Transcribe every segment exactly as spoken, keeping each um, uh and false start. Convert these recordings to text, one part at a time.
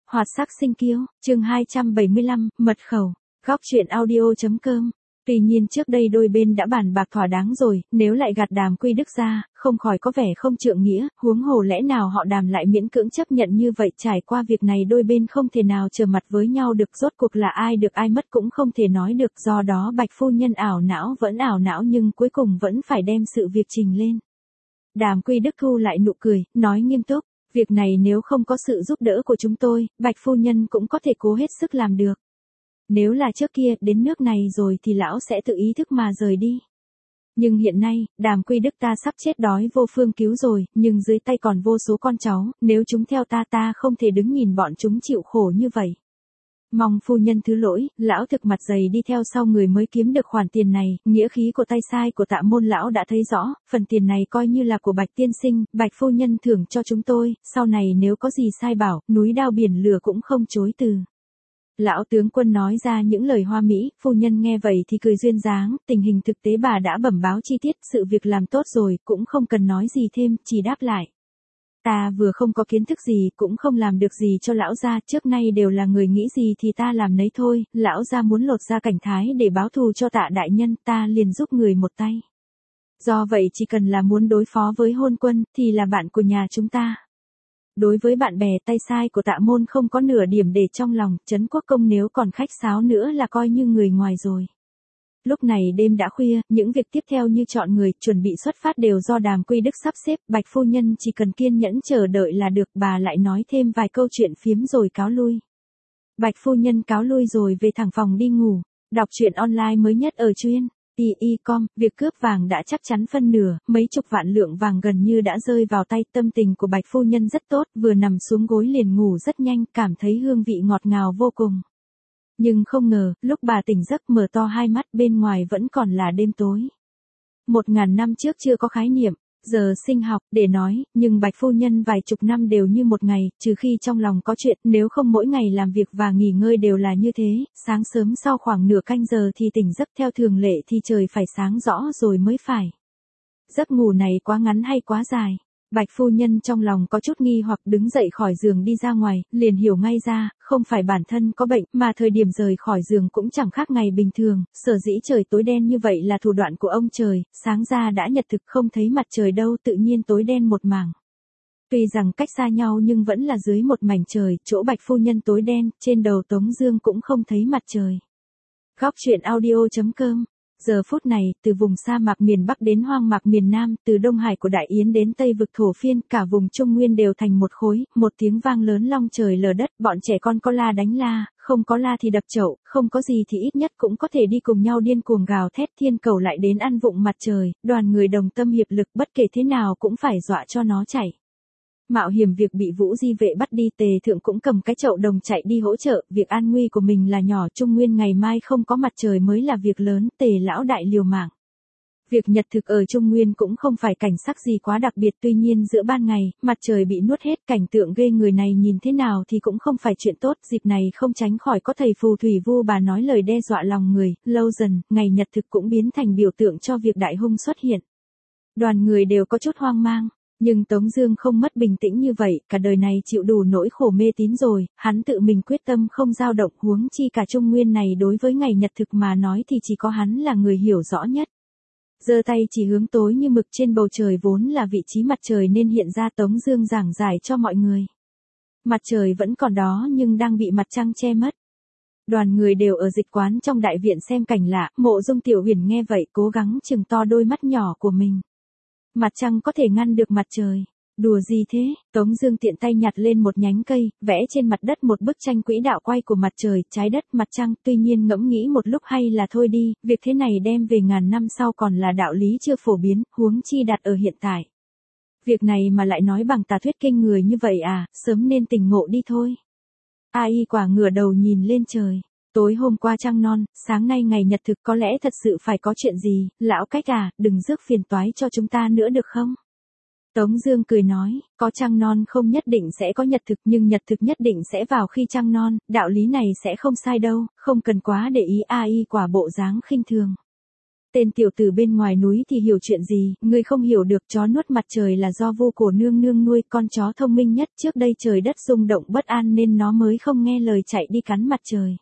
Hoạt sắc sinh kiêu, chương hai trăm bảy mươi lăm, mật khẩu, góc truyện audio.com. Tuy nhiên trước đây đôi bên đã bàn bạc thỏa đáng rồi, nếu lại gạt Đàm Quy Đức ra, không khỏi có vẻ không trượng nghĩa, huống hồ lẽ nào họ Đàm lại miễn cưỡng chấp nhận như vậy. Trải qua việc này đôi bên không thể nào trở mặt với nhau được, rốt cuộc là ai được ai mất cũng không thể nói được, do đó Bạch phu nhân ảo não vẫn ảo não nhưng cuối cùng vẫn phải đem sự việc trình lên. Đàm Quy Đức thu lại nụ cười, nói nghiêm túc, việc này nếu không có sự giúp đỡ của chúng tôi, Bạch phu nhân cũng có thể cố hết sức làm được. Nếu là trước kia, đến nước này rồi thì lão sẽ tự ý thức mà rời đi. Nhưng hiện nay, Đàm Quy Đức ta sắp chết đói vô phương cứu rồi, nhưng dưới tay còn vô số con cháu, nếu chúng theo ta ta không thể đứng nhìn bọn chúng chịu khổ như vậy. Mong phu nhân thứ lỗi, lão thực mặt dày đi theo sau người mới kiếm được khoản tiền này, nghĩa khí của tay sai của Tạ Môn lão đã thấy rõ, phần tiền này coi như là của Bạch tiên sinh, Bạch phu nhân thưởng cho chúng tôi, sau này nếu có gì sai bảo, núi đao biển lửa cũng không chối từ. Lão tướng quân nói ra những lời hoa mỹ, phu nhân nghe vậy thì cười duyên dáng, tình hình thực tế bà đã bẩm báo chi tiết, sự việc làm tốt rồi, cũng không cần nói gì thêm, chỉ đáp lại. Ta vừa không có kiến thức gì, cũng không làm được gì cho lão gia, trước nay đều là người nghĩ gì thì ta làm nấy thôi, lão gia muốn lột ra cảnh thái để báo thù cho Tạ đại nhân, ta liền giúp người một tay. Do vậy chỉ cần là muốn đối phó với hôn quân, thì là bạn của nhà chúng ta. Đối với bạn bè tay sai của Tạ Môn không có nửa điểm để trong lòng, Trấn Quốc Công nếu còn khách sáo nữa là coi như người ngoài rồi. Lúc này đêm đã khuya, những việc tiếp theo như chọn người, chuẩn bị xuất phát đều do Đàm Quy Đức sắp xếp, Bạch phu nhân chỉ cần kiên nhẫn chờ đợi là được, bà lại nói thêm vài câu chuyện phiếm rồi cáo lui. Bạch phu nhân cáo lui rồi về thẳng phòng đi ngủ, đọc truyện online mới nhất ở truyện i i chấm com, việc cướp vàng đã chắc chắn phân nửa, mấy chục vạn lượng vàng gần như đã rơi vào tay, tâm tình của Bạch phu nhân rất tốt, vừa nằm xuống gối liền ngủ rất nhanh, cảm thấy hương vị ngọt ngào vô cùng. Nhưng không ngờ, lúc bà tỉnh giấc mở to hai mắt bên ngoài vẫn còn là đêm tối. Một ngàn năm trước chưa có khái niệm, giờ sinh học, để nói, nhưng Bạch phu nhân vài chục năm đều như một ngày, trừ khi trong lòng có chuyện, nếu không mỗi ngày làm việc và nghỉ ngơi đều là như thế, sáng sớm sau khoảng nửa canh giờ thì tỉnh giấc, theo thường lệ thì trời phải sáng rõ rồi mới phải. Giấc ngủ này quá ngắn hay quá dài? Bạch phu nhân trong lòng có chút nghi hoặc đứng dậy khỏi giường đi ra ngoài, liền hiểu ngay ra, không phải bản thân có bệnh, mà thời điểm rời khỏi giường cũng chẳng khác ngày bình thường, sở dĩ trời tối đen như vậy là thủ đoạn của ông trời, sáng ra đã nhật thực không thấy mặt trời đâu, tự nhiên tối đen một mảng. Tuy rằng cách xa nhau nhưng vẫn là dưới một mảnh trời, chỗ Bạch phu nhân tối đen, trên đầu Tống Dương cũng không thấy mặt trời. Góc truyện audio.com. Giờ phút này, từ vùng sa mạc miền Bắc đến hoang mạc miền Nam, từ Đông Hải của Đại Yến đến Tây vực Thổ Phiên, cả vùng Trung Nguyên đều thành một khối, một tiếng vang lớn long trời lở đất, bọn trẻ con có la đánh la, không có la thì đập chậu, không có gì thì ít nhất cũng có thể đi cùng nhau điên cuồng gào thét, thiên cầu lại đến ăn vụng mặt trời, đoàn người đồng tâm hiệp lực bất kể thế nào cũng phải dọa cho nó chạy. Mạo hiểm việc bị Vũ Di Vệ bắt đi, Tề Thượng cũng cầm cái chậu đồng chạy đi hỗ trợ, việc an nguy của mình là nhỏ, Trung Nguyên ngày mai không có mặt trời mới là việc lớn, Tề lão đại liều mạng. Việc nhật thực ở Trung Nguyên cũng không phải cảnh sắc gì quá đặc biệt, tuy nhiên giữa ban ngày, mặt trời bị nuốt hết, cảnh tượng ghê người này nhìn thế nào thì cũng không phải chuyện tốt, dịp này không tránh khỏi có thầy phù thủy vu bà nói lời đe dọa lòng người, lâu dần, ngày nhật thực cũng biến thành biểu tượng cho việc đại hung xuất hiện. Đoàn người đều có chút hoang mang. Nhưng Tống Dương không mất bình tĩnh như vậy, cả đời này chịu đủ nỗi khổ mê tín rồi, hắn tự mình quyết tâm không dao động, huống chi cả Trung Nguyên này đối với ngày nhật thực mà nói thì chỉ có hắn là người hiểu rõ nhất. Giơ tay chỉ hướng tối như mực trên bầu trời vốn là vị trí mặt trời nên hiện ra, Tống Dương giảng giải cho mọi người. Mặt trời vẫn còn đó nhưng đang bị mặt trăng che mất. Đoàn người đều ở dịch quán trong đại viện xem cảnh lạ, Mộ Dung Tiểu Huyền nghe vậy cố gắng chừng to đôi mắt nhỏ của mình. Mặt trăng có thể ngăn được mặt trời. Đùa gì thế? Tống Dương tiện tay nhặt lên một nhánh cây, vẽ trên mặt đất một bức tranh quỹ đạo quay của mặt trời, trái đất, mặt trăng, tuy nhiên ngẫm nghĩ một lúc hay là thôi đi, việc thế này đem về ngàn năm sau còn là đạo lý chưa phổ biến, huống chi đặt ở hiện tại. Việc này mà lại nói bằng tà thuyết kinh người như vậy à, sớm nên tỉnh ngộ đi thôi. A Y quả ngửa đầu nhìn lên trời. Tối hôm qua trăng non, sáng nay ngày nhật thực, có lẽ thật sự phải có chuyện gì, lão cách à, đừng rước phiền toái cho chúng ta nữa được không? Tống Dương cười nói, có trăng non không nhất định sẽ có nhật thực, nhưng nhật thực nhất định sẽ vào khi trăng non, đạo lý này sẽ không sai đâu, không cần quá để ý. A Y quả bộ dáng khinh thường. Tên tiểu tử bên ngoài núi thì hiểu chuyện gì, ngươi không hiểu được, chó nuốt mặt trời là do Vu Cổ nương nương nuôi, con chó thông minh nhất, trước đây trời đất rung động bất an nên nó mới không nghe lời chạy đi cắn mặt trời.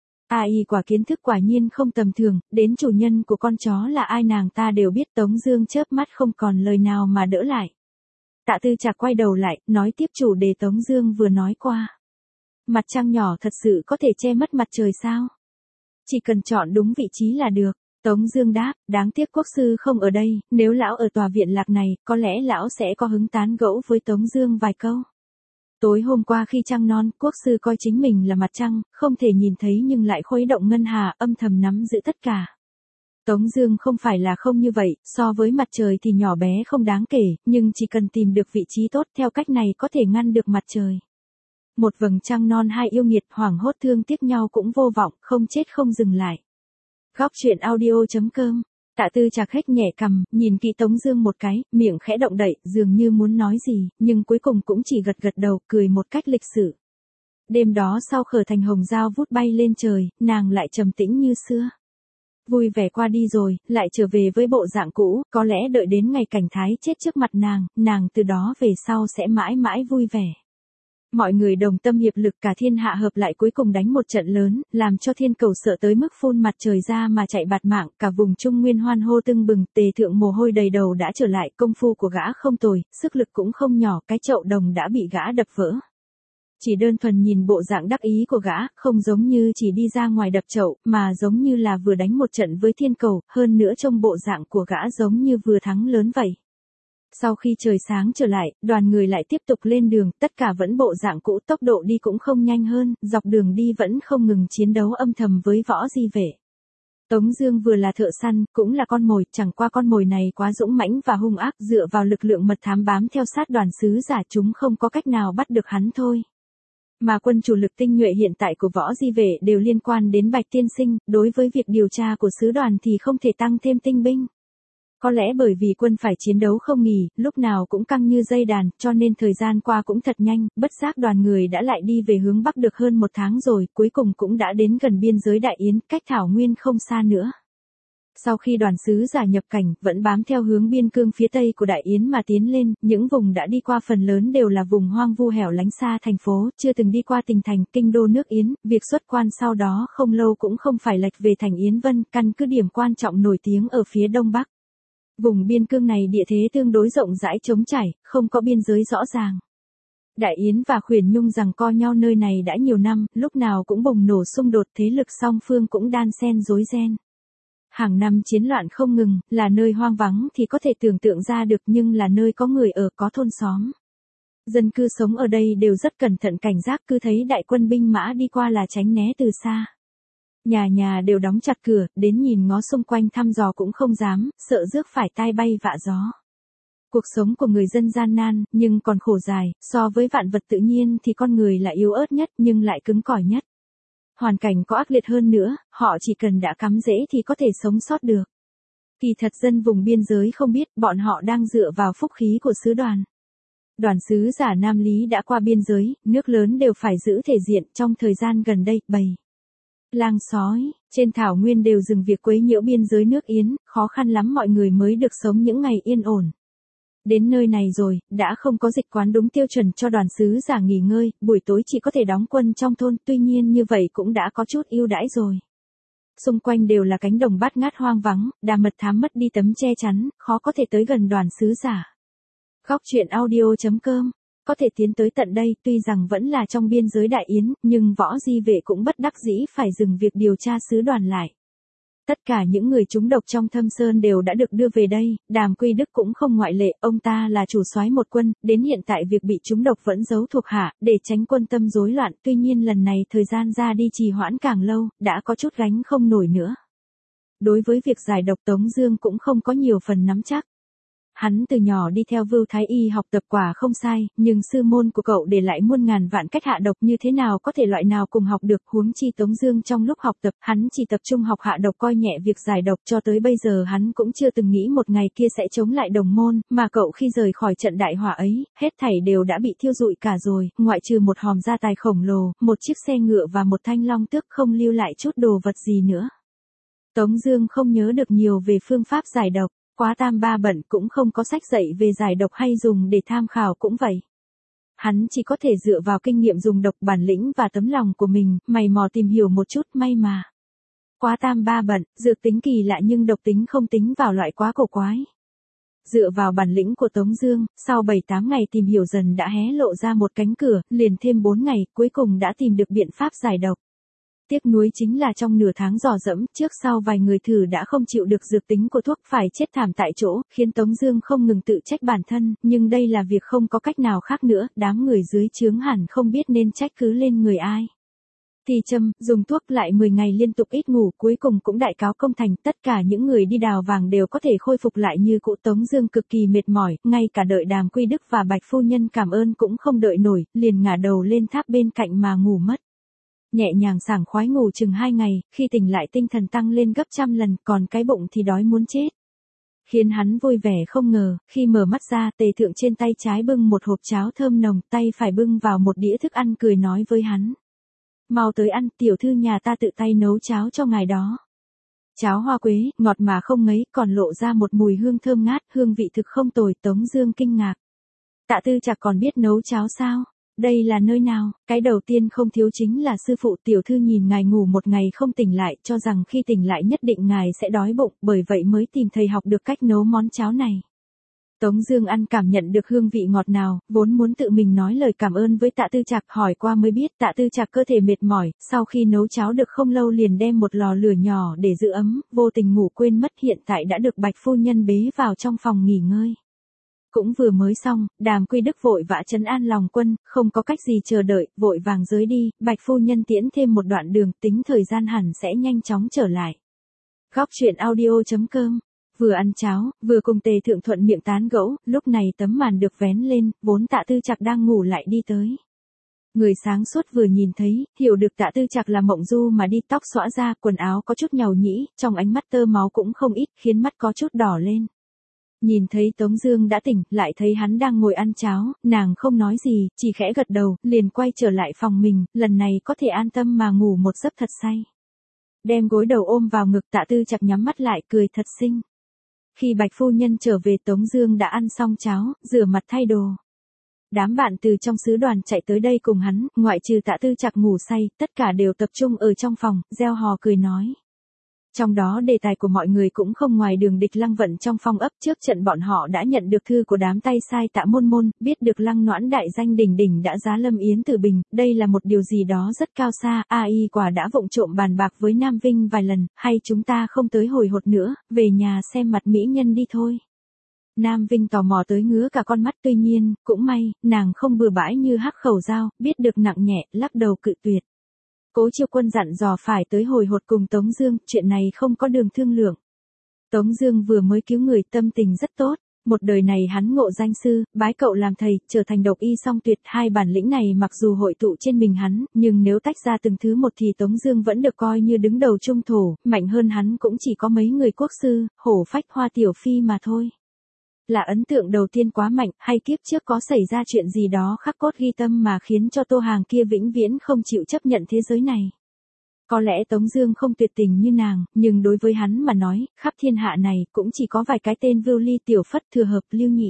A I quả kiến thức quả nhiên không tầm thường, đến chủ nhân của con chó là ai nàng ta đều biết. Tống Dương chớp mắt không còn lời nào mà đỡ lại. Tạ Tư Trạc quay đầu lại, nói tiếp chủ đề Tống Dương vừa nói qua. Mặt trăng nhỏ thật sự có thể che mất mặt trời sao? Chỉ cần chọn đúng vị trí là được. Tống Dương đáp, đáng tiếc quốc sư không ở đây, nếu lão ở tòa viện lạc này, có lẽ lão sẽ có hứng tán gẫu với Tống Dương vài câu. Tối hôm qua khi trăng non, quốc sư coi chính mình là mặt trăng, không thể nhìn thấy nhưng lại khuấy động ngân hà, âm thầm nắm giữ tất cả. Tống Dương không phải là không như vậy, so với mặt trời thì nhỏ bé không đáng kể, nhưng chỉ cần tìm được vị trí tốt theo cách này có thể ngăn được mặt trời. Một vầng trăng non hai yêu nghiệt hoảng hốt thương tiếc nhau cũng vô vọng, không chết không dừng lại. Góc truyện audio chấm com. Tạ Tư Trạc hếch nhẹ cằm, nhìn kỹ Tống Dương một cái, miệng khẽ động đậy, dường như muốn nói gì, nhưng cuối cùng cũng chỉ gật gật đầu, cười một cách lịch sự. Đêm đó sau khở thành hồng giao vút bay lên trời, nàng lại trầm tĩnh như xưa. Vui vẻ qua đi rồi, lại trở về với bộ dạng cũ, có lẽ đợi đến ngày cảnh thái chết trước mặt nàng, nàng từ đó về sau sẽ mãi mãi vui vẻ. Mọi người đồng tâm hiệp lực cả thiên hạ hợp lại cuối cùng đánh một trận lớn, làm cho thiên cầu sợ tới mức phun mặt trời ra mà chạy bạt mạng, cả vùng Trung Nguyên hoan hô tưng bừng, Tề Thượng mồ hôi đầy đầu đã trở lại, công phu của gã không tồi, sức lực cũng không nhỏ, cái chậu đồng đã bị gã đập vỡ. Chỉ đơn thuần nhìn bộ dạng đắc ý của gã, không giống như chỉ đi ra ngoài đập chậu, mà giống như là vừa đánh một trận với thiên cầu, hơn nữa trong bộ dạng của gã giống như vừa thắng lớn vậy. Sau khi trời sáng trở lại, đoàn người lại tiếp tục lên đường, tất cả vẫn bộ dạng cũ, tốc độ đi cũng không nhanh hơn, dọc đường đi vẫn không ngừng chiến đấu âm thầm với võ di vệ. Tống Dương vừa là thợ săn, cũng là con mồi, chẳng qua con mồi này quá dũng mãnh và hung ác, dựa vào lực lượng mật thám bám theo sát đoàn sứ giả chúng không có cách nào bắt được hắn thôi. Mà quân chủ lực tinh nhuệ hiện tại của võ di vệ đều liên quan đến Bạch Tiên Sinh, đối với việc điều tra của sứ đoàn thì không thể tăng thêm tinh binh. Có lẽ bởi vì quân phải chiến đấu không nghỉ, lúc nào cũng căng như dây đàn, cho nên thời gian qua cũng thật nhanh, bất giác đoàn người đã lại đi về hướng Bắc được hơn một tháng rồi, cuối cùng cũng đã đến gần biên giới Đại Yến, cách Thảo Nguyên không xa nữa. Sau khi đoàn sứ giả nhập cảnh, vẫn bám theo hướng biên cương phía tây của Đại Yến mà tiến lên, những vùng đã đi qua phần lớn đều là vùng hoang vu hẻo lánh xa thành phố, chưa từng đi qua tỉnh thành, kinh đô nước Yến, việc xuất quan sau đó không lâu cũng không phải lệch về thành Yến Vân, căn cứ điểm quan trọng nổi tiếng ở phía đông bắc. Vùng biên cương này địa thế tương đối rộng rãi trống trải, không có biên giới rõ ràng. Đại Yến và Khuyển Nhung giằng co nhau nơi này đã nhiều năm, lúc nào cũng bùng nổ xung đột, thế lực song phương cũng đan xen rối ren. Hàng năm chiến loạn không ngừng, là nơi hoang vắng thì có thể tưởng tượng ra được, nhưng là nơi có người ở, có thôn xóm. Dân cư sống ở đây đều rất cẩn thận cảnh giác, cứ thấy đại quân binh mã đi qua là tránh né từ xa. Nhà nhà đều đóng chặt cửa, đến nhìn ngó xung quanh thăm dò cũng không dám, sợ rước phải tai bay vạ gió. Cuộc sống của người dân gian nan, nhưng còn khổ dài, so với vạn vật tự nhiên thì con người là yếu ớt nhất nhưng lại cứng cỏi nhất. Hoàn cảnh có ác liệt hơn nữa, họ chỉ cần đã cắm rễ thì có thể sống sót được. Kỳ thật dân vùng biên giới không biết, bọn họ đang dựa vào phúc khí của sứ đoàn. Đoàn sứ giả Nam Lý đã qua biên giới, nước lớn đều phải giữ thể diện, trong thời gian gần đây, bầy lang sói trên thảo nguyên đều dừng việc quấy nhiễu biên giới nước Yến, khó khăn lắm mọi người mới được sống những ngày yên ổn. Đến nơi này rồi, đã không có dịch quán đúng tiêu chuẩn cho đoàn sứ giả nghỉ ngơi, buổi tối chỉ có thể đóng quân trong thôn, tuy nhiên như vậy cũng đã có chút ưu đãi rồi. Xung quanh đều là cánh đồng bát ngát hoang vắng, đà mật thám mất đi tấm che chắn, khó có thể tới gần đoàn sứ giả. Góc truyện audio chấm com. Có thể tiến tới tận đây, tuy rằng vẫn là trong biên giới Đại Yến, nhưng võ di vệ cũng bất đắc dĩ phải dừng việc điều tra sứ đoàn lại. Tất cả những người trúng độc trong Thâm Sơn đều đã được đưa về đây, Đàm Quy Đức cũng không ngoại lệ, ông ta là chủ soái một quân, đến hiện tại việc bị trúng độc vẫn giấu thuộc hạ, để tránh quân tâm rối loạn, tuy nhiên lần này thời gian ra đi trì hoãn càng lâu, đã có chút gánh không nổi nữa. Đối với việc giải độc Tống Dương cũng không có nhiều phần nắm chắc. Hắn từ nhỏ đi theo Vưu Thái Y học tập quả không sai, nhưng sư môn của cậu để lại muôn ngàn vạn cách hạ độc như thế nào có thể loại nào cùng học được, huống chi Tống Dương trong lúc học tập, hắn chỉ tập trung học hạ độc coi nhẹ việc giải độc, cho tới bây giờ hắn cũng chưa từng nghĩ một ngày kia sẽ chống lại đồng môn, mà cậu khi rời khỏi trận đại hỏa ấy, hết thảy đều đã bị thiêu rụi cả rồi, ngoại trừ một hòm gia tài khổng lồ, một chiếc xe ngựa và một thanh long tước, không lưu lại chút đồ vật gì nữa. Tống Dương không nhớ được nhiều về phương pháp giải độc, quá tam ba bận cũng không có sách dạy về giải độc hay dùng để tham khảo cũng vậy. Hắn chỉ có thể dựa vào kinh nghiệm dùng độc, bản lĩnh và tấm lòng của mình, mày mò tìm hiểu một chút, may mà. Quá tam ba bận, dược tính kỳ lạ nhưng độc tính không tính vào loại quá cổ quái. Dựa vào bản lĩnh của Tống Dương, sau bảy tám ngày tìm hiểu dần đã hé lộ ra một cánh cửa, liền thêm bốn ngày, cuối cùng đã tìm được biện pháp giải độc. Tiếc nuối chính là trong nửa tháng dò dẫm, trước sau vài người thử đã không chịu được dược tính của thuốc, phải chết thảm tại chỗ, khiến Tống Dương không ngừng tự trách bản thân, nhưng đây là việc không có cách nào khác nữa, đám người dưới trướng hẳn không biết nên trách cứ lên người ai. Thì châm, dùng thuốc lại mười ngày liên tục ít ngủ, cuối cùng cũng đại cáo công thành, tất cả những người đi đào vàng đều có thể khôi phục lại như cũ. Tống Dương cực kỳ mệt mỏi, ngay cả đợi Đàm Quy Đức và Bạch phu nhân cảm ơn cũng không đợi nổi, liền ngả đầu lên tháp bên cạnh mà ngủ mất. Nhẹ nhàng sảng khoái ngủ chừng hai ngày, khi tỉnh lại tinh thần tăng lên gấp trăm lần, còn cái bụng thì đói muốn chết. Khiến hắn vui vẻ không ngờ, khi mở mắt ra, Tề Thượng trên tay trái bưng một hộp cháo thơm nồng, tay phải bưng vào một đĩa thức ăn, cười nói với hắn: mau tới ăn, tiểu thư nhà ta tự tay nấu cháo cho ngài đó. Cháo hoa quế, ngọt mà không ngấy, còn lộ ra một mùi hương thơm ngát, hương vị thực không tồi. Tống Dương kinh ngạc: Tạ Tư Trạc còn biết nấu cháo sao? Đây là nơi nào? Cái đầu tiên không thiếu chính là sư phụ. Tiểu thư nhìn ngài ngủ một ngày không tỉnh lại, cho rằng khi tỉnh lại nhất định ngài sẽ đói bụng, bởi vậy mới tìm thầy học được cách nấu món cháo này. Tống Dương ăn cảm nhận được hương vị ngọt nào, vốn muốn tự mình nói lời cảm ơn với Tạ Tư Trạc, hỏi qua mới biết Tạ Tư Trạc cơ thể mệt mỏi, sau khi nấu cháo được không lâu liền đem một lò lửa nhỏ để giữ ấm, vô tình ngủ quên mất, hiện tại đã được Bạch phu nhân bế vào trong phòng nghỉ ngơi. Cũng vừa mới xong, Đàm Quy Đức vội vã trấn an lòng quân, không có cách gì chờ đợi, vội vàng rời đi. Bạch phu nhân tiễn thêm một đoạn đường, tính thời gian hẳn sẽ nhanh chóng trở lại. Góc truyện audio chấm com. Vừa ăn cháo, vừa cùng Tề Thượng thuận miệng tán gẫu, lúc này tấm màn được vén lên, vốn Tạ Tư Trạc đang ngủ lại đi tới. Người sáng suốt vừa nhìn thấy, hiểu được Tạ Tư Trạc là mộng du mà đi, tóc xõa ra, quần áo có chút nhàu nhĩ, trong ánh mắt tơ máu cũng không ít, khiến mắt có chút đỏ lên. Nhìn thấy Tống Dương đã tỉnh, lại thấy hắn đang ngồi ăn cháo, nàng không nói gì, chỉ khẽ gật đầu, liền quay trở lại phòng mình, lần này có thể an tâm mà ngủ một giấc thật say. Đem gối đầu ôm vào ngực, Tạ Tư Trạc nhắm mắt lại, cười thật xinh. Khi Bạch phu nhân trở về, Tống Dương đã ăn xong cháo, rửa mặt thay đồ. Đám bạn từ trong sứ đoàn chạy tới đây cùng hắn, ngoại trừ Tạ Tư Trạc ngủ say, tất cả đều tập trung ở trong phòng, reo hò cười nói. Trong đó đề tài của mọi người cũng không ngoài Đường Địch Lăng Vận trong phong ấp. Trước trận bọn họ đã nhận được thư của đám tay sai Tạ Môn Môn, biết được Lăng Noãn đại danh đỉnh đỉnh đã giá Lâm Yến từ Bình, đây là một điều gì đó rất cao xa. A y quả đã vụng trộm bàn bạc với Nam Vinh vài lần, hay chúng ta không tới hồi hột nữa, về nhà xem mặt mỹ nhân đi thôi. Nam Vinh tò mò tới ngứa cả con mắt, tuy nhiên, cũng may, nàng không bừa bãi như Hắc Khẩu Dao, biết được nặng nhẹ, lắc đầu cự tuyệt. Cố Chiêu Quân dặn dò phải tới hồi hột cùng Tống Dương, chuyện này không có đường thương lượng. Tống Dương vừa mới cứu người, tâm tình rất tốt. Một đời này hắn ngộ danh sư, bái cậu làm thầy, trở thành độc y song tuyệt. Hai bản lĩnh này mặc dù hội tụ trên mình hắn, nhưng nếu tách ra từng thứ một thì Tống Dương vẫn được coi như đứng đầu trung thổ. Mạnh hơn hắn cũng chỉ có mấy người quốc sư, Hổ Phách, Hoa Tiểu Phi mà thôi. Là ấn tượng đầu tiên quá mạnh, hay kiếp trước có xảy ra chuyện gì đó khắc cốt ghi tâm mà khiến cho Tô Hàng kia vĩnh viễn không chịu chấp nhận thế giới này? Có lẽ Tống Dương không tuyệt tình như nàng, nhưng đối với hắn mà nói, khắp thiên hạ này cũng chỉ có vài cái tên Vưu Ly, Tiểu Phất, Thừa Hợp, Lưu Nhị.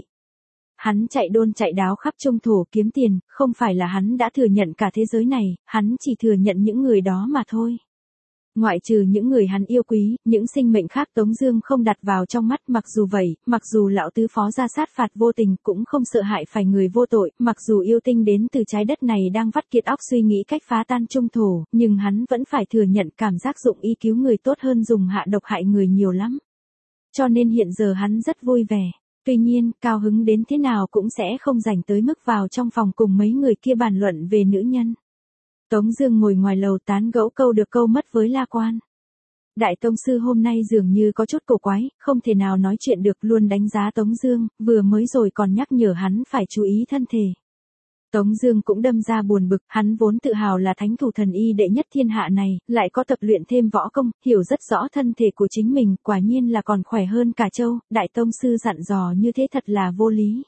Hắn chạy đôn chạy đáo khắp trung thổ kiếm tiền, không phải là hắn đã thừa nhận cả thế giới này, hắn chỉ thừa nhận những người đó mà thôi. Ngoại trừ những người hắn yêu quý, những sinh mệnh khác Tống Dương không đặt vào trong mắt. Mặc dù vậy, mặc dù lão tứ phó ra sát phạt vô tình, cũng không sợ hại phải người vô tội. Mặc dù yêu tinh đến từ trái đất này đang vắt kiệt óc suy nghĩ cách phá tan trung thổ, nhưng hắn vẫn phải thừa nhận cảm giác dụng ý cứu người tốt hơn dùng hạ độc hại người nhiều lắm. Cho nên hiện giờ hắn rất vui vẻ. Tuy nhiên, cao hứng đến thế nào cũng sẽ không rảnh tới mức vào trong phòng cùng mấy người kia bàn luận về nữ nhân. Tống Dương ngồi ngoài lầu tán gẫu câu được câu mất với La Quan. Đại tông sư hôm nay dường như có chút cổ quái, không thể nào nói chuyện được, luôn đánh giá Tống Dương, vừa mới rồi còn nhắc nhở hắn phải chú ý thân thể. Tống Dương cũng đâm ra buồn bực, hắn vốn tự hào là thánh thủ thần y đệ nhất thiên hạ này, lại có tập luyện thêm võ công, hiểu rất rõ thân thể của chính mình, quả nhiên là còn khỏe hơn cả trâu. Đại tông sư dặn dò như thế thật là vô lý.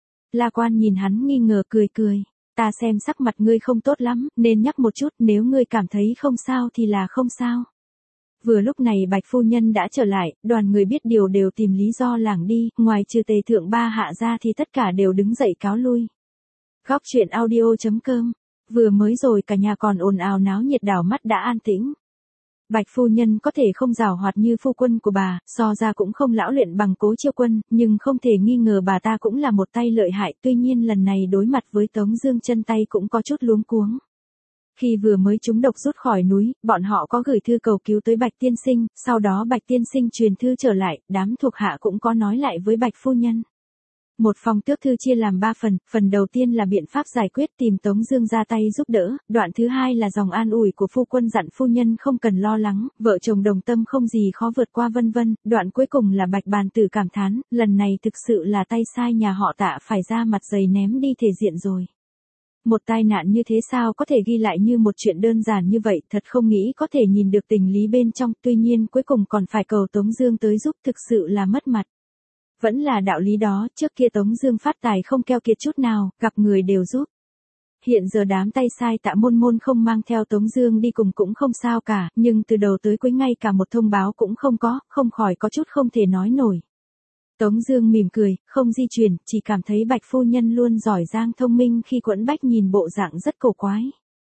La Quan nhìn hắn nghi ngờ, cười cười. Ta xem sắc mặt ngươi không tốt lắm, nên nhắc một chút, nếu ngươi cảm thấy không sao thì là không sao. Vừa lúc này Bạch phu nhân đã trở lại, đoàn người biết điều đều tìm lý do lảng đi, ngoài trừ Tề thượng ba hạ ra thì tất cả đều đứng dậy cáo lui. Góc truyện audio chấm com. Vừa mới rồi cả nhà còn ồn ào náo nhiệt, đảo mắt đã an tĩnh. Bạch phu nhân có thể không giàu hoạt như phu quân của bà, so ra cũng không lão luyện bằng Cố Chiêu Quân, nhưng không thể nghi ngờ bà ta cũng là một tay lợi hại, tuy nhiên lần này đối mặt với Tống Dương chân tay cũng có chút luống cuống. Khi vừa mới trúng độc rút khỏi núi, bọn họ có gửi thư cầu cứu tới Bạch tiên sinh, sau đó Bạch tiên sinh truyền thư trở lại, đám thuộc hạ cũng có nói lại với Bạch phu nhân. Một phong tước thư chia làm ba phần, phần đầu tiên là biện pháp giải quyết tìm Tống Dương ra tay giúp đỡ, đoạn thứ hai là dòng an ủi của phu quân dặn phu nhân không cần lo lắng, vợ chồng đồng tâm không gì khó vượt qua vân vân, đoạn cuối cùng là Bạch bàn tử cảm thán, lần này thực sự là tay sai nhà họ Tạ phải ra mặt dày ném đi thể diện rồi. Một tai nạn như thế sao có thể ghi lại như một chuyện đơn giản như vậy, thật không nghĩ có thể nhìn được tình lý bên trong, tuy nhiên cuối cùng còn phải cầu Tống Dương tới giúp, thực sự là mất mặt. Vẫn là đạo lý đó, trước kia Tống Dương phát tài không keo kiệt chút nào, gặp người đều giúp. Hiện giờ đám tay sai Tạ môn môn không mang theo Tống Dương đi cùng cũng không sao cả, nhưng từ đầu tới cuối ngay cả một thông báo cũng không có, không khỏi có chút không thể nói nổi. Tống Dương mỉm cười, không di chuyển, chỉ cảm thấy Bạch phu nhân luôn giỏi giang thông minh khi quẫn bách nhìn bộ dạng rất cổ quái.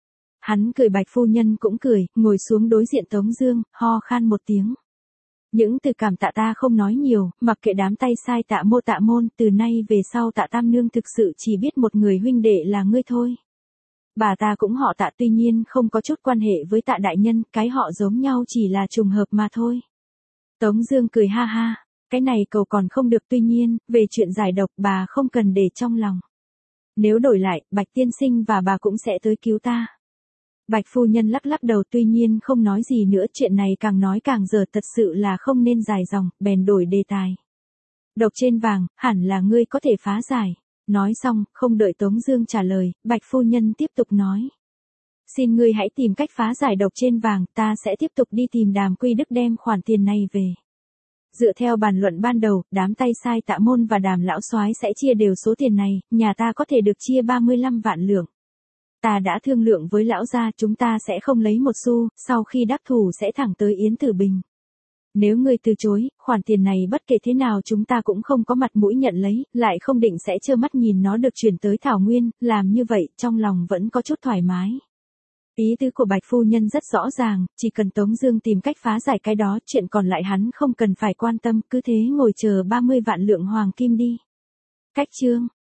Hắn cười, Bạch phu nhân cũng cười, ngồi xuống đối diện Tống Dương, ho khan một tiếng. Những từ cảm tạ ta không nói nhiều, mặc kệ đám tay sai Tạ mô Tạ môn, từ nay về sau Tạ tam nương thực sự chỉ biết một người huynh đệ là ngươi thôi. Bà ta cũng họ Tạ, tuy nhiên không có chút quan hệ với Tạ đại nhân, cái họ giống nhau chỉ là trùng hợp mà thôi. Tống Dương cười ha ha, cái này cầu còn không được, tuy nhiên, về chuyện giải độc bà không cần để trong lòng. Nếu đổi lại, Bạch tiên sinh và bà cũng sẽ tới cứu ta. Bạch phu nhân lắc lắc đầu, tuy nhiên không nói gì nữa, chuyện này càng nói càng dở, thật sự là không nên dài dòng, bèn đổi đề tài. Độc trên vàng, hẳn là ngươi có thể phá giải. Nói xong, không đợi Tống Dương trả lời, Bạch phu nhân tiếp tục nói. Xin ngươi hãy tìm cách phá giải độc trên vàng, ta sẽ tiếp tục đi tìm Đàm Quy Đức đem khoản tiền này về. Dựa theo bàn luận ban đầu, đám tay sai Tạ môn và Đàm lão soái sẽ chia đều số tiền này, nhà ta có thể được chia ba mươi lăm vạn lượng. Ta đã thương lượng với lão gia, chúng ta sẽ không lấy một xu, sau khi đắc thủ sẽ thẳng tới Yến Tử Bình. Nếu ngươi từ chối, khoản tiền này bất kể thế nào chúng ta cũng không có mặt mũi nhận lấy, lại không định sẽ trơ mắt nhìn nó được chuyển tới Thảo Nguyên, làm như vậy trong lòng vẫn có chút thoải mái. Ý tứ của Bạch phu nhân rất rõ ràng, chỉ cần Tống Dương tìm cách phá giải cái đó, chuyện còn lại hắn không cần phải quan tâm, cứ thế ngồi chờ ba mươi vạn lượng hoàng kim đi. Cách chương